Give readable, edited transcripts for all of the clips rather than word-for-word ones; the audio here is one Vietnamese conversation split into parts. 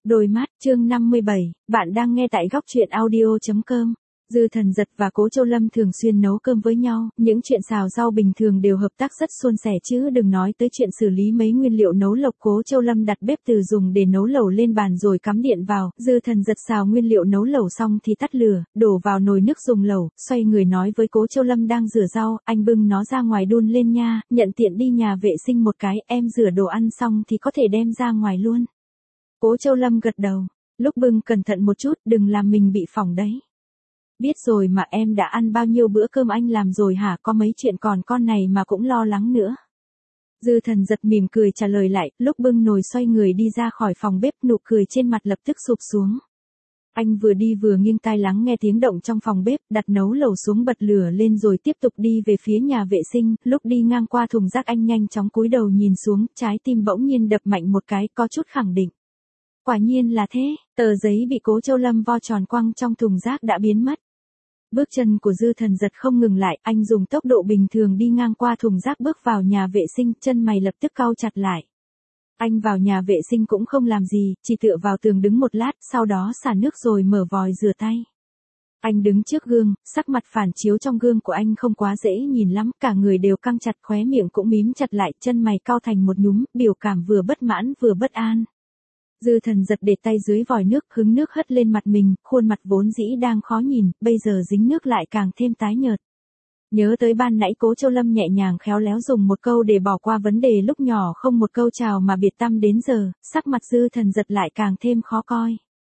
Đôi mắt, chương 57, bạn đang nghe tại góc truyện audio.com. Dư Thần Giật và Cố Châu Lâm thường xuyên nấu cơm với nhau, những chuyện xào rau bình thường đều hợp tác rất suôn sẻ chứ đừng nói tới chuyện xử lý mấy nguyên liệu nấu lẩu. Cố Châu Lâm đặt bếp từ dùng để nấu lẩu lên bàn rồi cắm điện vào, Dư Thần Giật xào nguyên liệu nấu lẩu xong thì tắt lửa, đổ vào nồi nước dùng lẩu, xoay người nói với Cố Châu Lâm đang rửa rau, anh bưng nó ra ngoài đun lên nha, nhận tiện đi nhà vệ sinh một cái, em rửa đồ ăn xong thì có thể đem ra ngoài luôn. Cố Châu Lâm gật đầu, lúc bưng cẩn thận một chút, đừng làm mình bị phỏng đấy. Biết rồi mà, em đã ăn bao nhiêu bữa cơm anh làm rồi hả, có mấy chuyện còn con này mà cũng lo lắng nữa. Dư Thần Giật mỉm cười trả lời lại, lúc bưng nồi xoay người đi ra khỏi phòng bếp, nụ cười trên mặt lập tức sụp xuống. Anh vừa đi vừa nghiêng tai lắng nghe tiếng động trong phòng bếp, đặt nấu lẩu xuống bật lửa lên rồi tiếp tục đi về phía nhà vệ sinh, lúc đi ngang qua thùng rác anh nhanh chóng cúi đầu nhìn xuống, trái tim bỗng nhiên đập mạnh một cái, có chút khẳng định. Quả nhiên là thế, tờ giấy bị Cố Châu Lâm vo tròn quăng trong thùng rác đã biến mất. Bước chân của Dư Thần Giật không ngừng lại, anh dùng tốc độ bình thường đi ngang qua thùng rác bước vào nhà vệ sinh, chân mày lập tức cau chặt lại. Anh vào nhà vệ sinh cũng không làm gì, chỉ tựa vào tường đứng một lát, sau đó xả nước rồi mở vòi rửa tay. Anh đứng trước gương, sắc mặt phản chiếu trong gương của anh không quá dễ nhìn lắm, cả người đều căng chặt, khóe miệng cũng mím chặt lại, chân mày cau thành một nhúm, biểu cảm vừa bất mãn vừa bất an. Dư Thần Giật để tay dưới vòi nước, hứng nước hất lên mặt mình, khuôn mặt vốn dĩ đang khó nhìn, bây giờ dính nước lại càng thêm tái nhợt. Nhớ tới ban nãy Cố Châu Lâm nhẹ nhàng khéo léo dùng một câu để bỏ qua vấn đề lúc nhỏ, không một câu chào mà biệt tâm đến giờ, sắc mặt Dư Thần Giật lại càng thêm khó coi.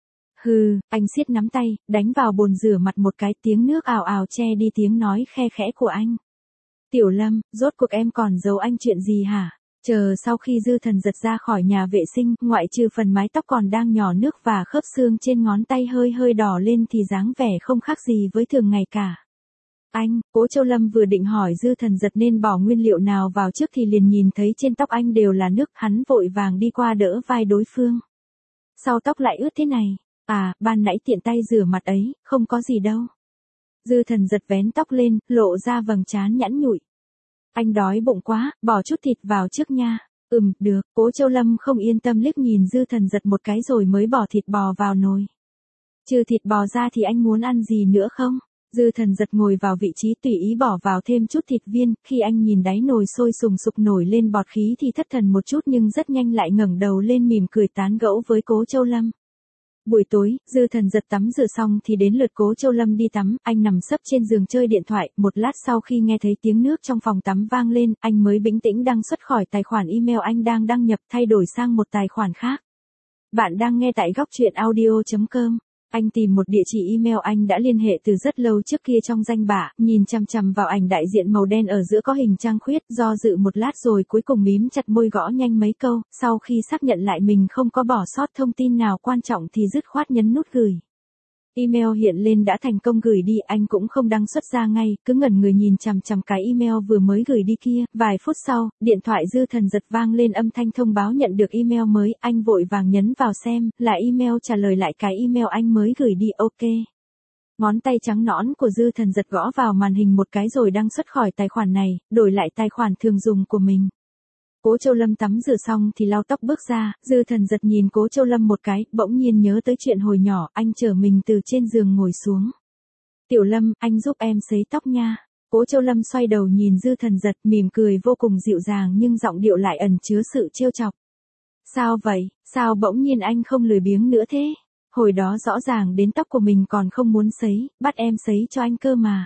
Hừ, anh siết nắm tay, đánh vào bồn rửa mặt một cái, tiếng nước ào ào che đi tiếng nói khe khẽ của anh. Tiểu Lâm, rốt cuộc em còn giấu anh chuyện gì hả? Chờ sau khi Dư Thần Giật ra khỏi nhà vệ sinh, ngoại trừ phần mái tóc còn đang nhỏ nước và khớp xương trên ngón tay hơi hơi đỏ lên thì dáng vẻ không khác gì với thường ngày cả. Anh, Cố Châu Lâm vừa định hỏi Dư Thần Giật nên bỏ nguyên liệu nào vào trước thì liền nhìn thấy trên tóc anh đều là nước, hắn vội vàng đi qua đỡ vai đối phương. Sao tóc lại ướt thế này? À, ban nãy tiện tay rửa mặt ấy, không có gì đâu. Dư Thần Giật vén tóc lên, lộ ra vầng trán nhẵn nhụi. Anh đói bụng quá, bỏ chút thịt vào trước nha. Được, Cố Châu Lâm không yên tâm liếc nhìn Dư Thần Giật một cái rồi mới bỏ thịt bò vào nồi. Trừ thịt bò ra thì anh muốn ăn gì nữa không? Dư Thần Giật ngồi vào vị trí tùy ý bỏ vào thêm chút thịt viên, khi anh nhìn đáy nồi sôi sùng sục nổi lên bọt khí thì thất thần một chút nhưng rất nhanh lại ngẩng đầu lên mỉm cười tán gẫu với Cố Châu Lâm. Buổi tối, Dư Thần Giật tắm rửa xong thì đến lượt Cố Châu Lâm đi tắm, anh nằm sấp trên giường chơi điện thoại, một lát sau khi nghe thấy tiếng nước trong phòng tắm vang lên, anh mới bình tĩnh đăng xuất khỏi tài khoản email anh đang đăng nhập, thay đổi sang một tài khoản khác. Bạn đang nghe tại góc truyện audio.com. Anh tìm một địa chỉ email anh đã liên hệ từ rất lâu trước kia trong danh bạ, nhìn chằm chằm vào ảnh đại diện màu đen ở giữa có hình trăng khuyết, do dự một lát rồi cuối cùng mím chặt môi gõ nhanh mấy câu, sau khi xác nhận lại mình không có bỏ sót thông tin nào quan trọng thì dứt khoát nhấn nút gửi. Email hiện lên đã thành công gửi đi, anh cũng không đăng xuất ra ngay, cứ ngẩn người nhìn chằm chằm cái email vừa mới gửi đi kia, vài phút sau, điện thoại Dư Thần Giật vang lên âm thanh thông báo nhận được email mới, anh vội vàng nhấn vào xem, là email trả lời lại cái email anh mới gửi đi, ok. Ngón tay trắng nõn của Dư Thần Giật gõ vào màn hình một cái rồi đăng xuất khỏi tài khoản này, đổi lại tài khoản thường dùng của mình. Cố Châu Lâm tắm rửa xong thì lau tóc bước ra, Dư Thần Giật nhìn Cố Châu Lâm một cái, bỗng nhiên nhớ tới chuyện hồi nhỏ, anh chở mình từ trên giường ngồi xuống. Tiểu Lâm, anh giúp em sấy tóc nha. Cố Châu Lâm xoay đầu nhìn Dư Thần Giật, mỉm cười vô cùng dịu dàng nhưng giọng điệu lại ẩn chứa sự trêu chọc. Sao vậy, sao bỗng nhiên anh không lười biếng nữa thế? Hồi đó rõ ràng đến tóc của mình còn không muốn sấy, bắt em sấy cho anh cơ mà.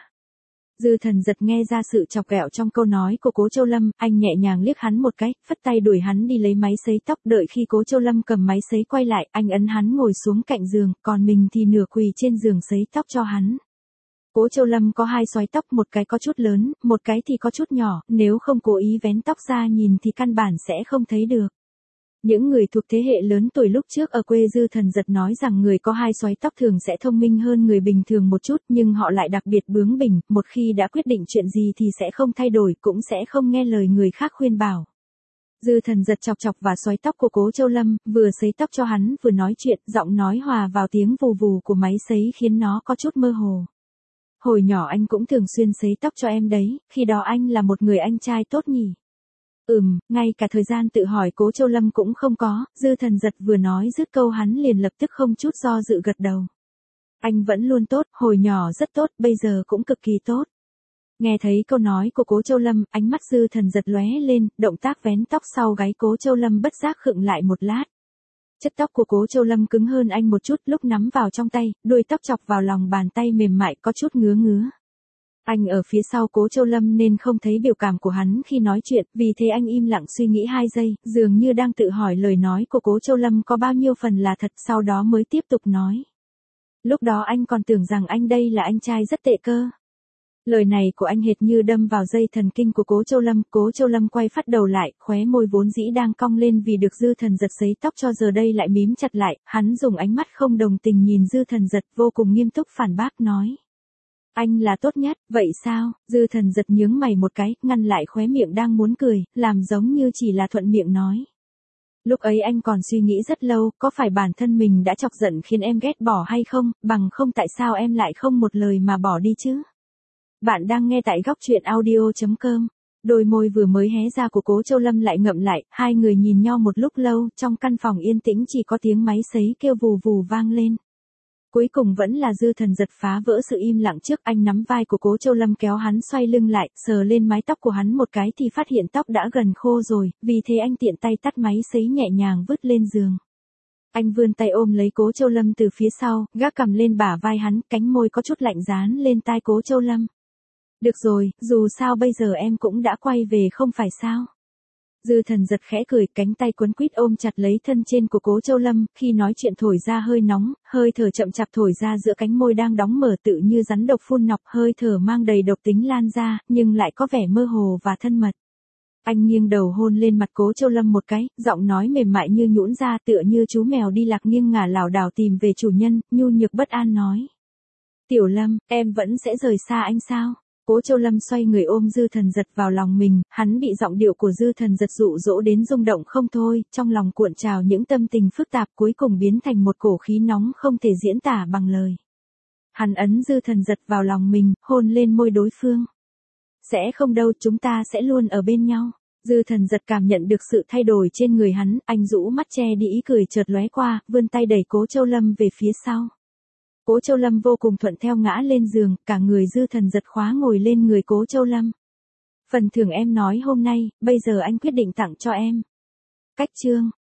Dư Thần Giật nghe ra sự chọc ghẹo trong câu nói của Cố Châu Lâm, anh nhẹ nhàng liếc hắn một cái, phất tay đuổi hắn đi lấy máy sấy tóc, đợi khi Cố Châu Lâm cầm máy sấy quay lại, anh ấn hắn ngồi xuống cạnh giường, còn mình thì nửa quỳ trên giường sấy tóc cho hắn. Cố Châu Lâm có hai xoái tóc, một cái có chút lớn, một cái thì có chút nhỏ, nếu không cố ý vén tóc ra nhìn thì căn bản sẽ không thấy được. Những người thuộc thế hệ lớn tuổi lúc trước ở quê Dư Thần Giật nói rằng người có hai xoái tóc thường sẽ thông minh hơn người bình thường một chút, nhưng họ lại đặc biệt bướng bỉnh, một khi đã quyết định chuyện gì thì sẽ không thay đổi, cũng sẽ không nghe lời người khác khuyên bảo. Dư Thần Giật chọc chọc và xoái tóc của Cố Châu Lâm, vừa sấy tóc cho hắn vừa nói chuyện, giọng nói hòa vào tiếng vù vù của máy sấy khiến nó có chút mơ hồ. Hồi nhỏ anh cũng thường xuyên sấy tóc cho em đấy, khi đó anh là một người anh trai tốt nhỉ? Ngay cả thời gian tự hỏi Cố Châu Lâm cũng không có, Dư Thần Giật vừa nói dứt câu hắn liền lập tức không chút do dự gật đầu. Anh vẫn luôn tốt, hồi nhỏ rất tốt, bây giờ cũng cực kỳ tốt. Nghe thấy câu nói của Cố Châu Lâm, ánh mắt Dư Thần Giật lóe lên, động tác vén tóc sau gáy Cố Châu Lâm bất giác khựng lại một lát. Chất tóc của Cố Châu Lâm cứng hơn anh một chút, lúc nắm vào trong tay, đuôi tóc chọc vào lòng bàn tay mềm mại có chút ngứa ngứa. Anh ở phía sau Cố Châu Lâm nên không thấy biểu cảm của hắn khi nói chuyện, vì thế anh im lặng suy nghĩ 2 giây, dường như đang tự hỏi lời nói của Cố Châu Lâm có bao nhiêu phần là thật, sau đó mới tiếp tục nói. Lúc đó anh còn tưởng rằng anh đây là anh trai rất tệ cơ. Lời này của anh hệt như đâm vào dây thần kinh của Cố Châu Lâm quay phát đầu lại, khóe môi vốn dĩ đang cong lên vì được Dư Thần Giật sấy tóc cho giờ đây lại mím chặt lại, hắn dùng ánh mắt không đồng tình nhìn Dư Thần Giật vô cùng nghiêm túc phản bác nói. Anh là tốt nhất, vậy sao? Dư Thần Giật nhướng mày một cái, ngăn lại khóe miệng đang muốn cười, làm giống như chỉ là thuận miệng nói. Lúc ấy anh còn suy nghĩ rất lâu, có phải bản thân mình đã chọc giận khiến em ghét bỏ hay không, bằng không tại sao em lại không một lời mà bỏ đi chứ? Bạn đang nghe tại góc truyện audio.com. Đôi môi vừa mới hé ra của Cố Châu Lâm lại ngậm lại, hai người nhìn nhau một lúc lâu, trong căn phòng yên tĩnh chỉ có tiếng máy sấy kêu vù vù vang lên. Cuối cùng vẫn là Dư Thần Giật phá vỡ sự im lặng trước, anh nắm vai của Cố Châu Lâm kéo hắn xoay lưng lại, sờ lên mái tóc của hắn một cái thì phát hiện tóc đã gần khô rồi, vì thế anh tiện tay tắt máy sấy nhẹ nhàng vứt lên giường. Anh vươn tay ôm lấy Cố Châu Lâm từ phía sau, gác cằm lên bả vai hắn, cánh môi có chút lạnh dán lên tai Cố Châu Lâm. Được rồi, dù sao bây giờ em cũng đã quay về không phải sao? Dư Thần Giật khẽ cười, cánh tay quấn quýt ôm chặt lấy thân trên của Cố Châu Lâm, khi nói chuyện thổi ra hơi nóng, hơi thở chậm chạp thổi ra giữa cánh môi đang đóng mở tự như rắn độc phun nọc, hơi thở mang đầy độc tính lan ra, nhưng lại có vẻ mơ hồ và thân mật. Anh nghiêng đầu hôn lên mặt Cố Châu Lâm một cái, giọng nói mềm mại như nhũn ra tựa như chú mèo đi lạc nghiêng ngả lảo đảo tìm về chủ nhân, nhu nhược bất an nói. Tiểu Lâm, em vẫn sẽ rời xa anh sao? Cố Châu Lâm xoay người ôm Dư Thần Giật vào lòng mình, hắn bị giọng điệu của Dư Thần Giật dụ dỗ đến rung động không thôi, trong lòng cuộn trào những tâm tình phức tạp cuối cùng biến thành một cổ khí nóng không thể diễn tả bằng lời. Hắn ấn Dư Thần Giật vào lòng mình, hôn lên môi đối phương. Sẽ không đâu, chúng ta sẽ luôn ở bên nhau. Dư Thần Giật cảm nhận được sự thay đổi trên người hắn, anh rũ mắt che đi ý cười chợt lóe qua, vươn tay đẩy Cố Châu Lâm về phía sau. Cố Châu Lâm vô cùng thuận theo ngã lên giường, cả người Dư Thần Giật khóa ngồi lên người Cố Châu Lâm. Phần thưởng em nói hôm nay, bây giờ anh quyết định tặng cho em. Cách chương.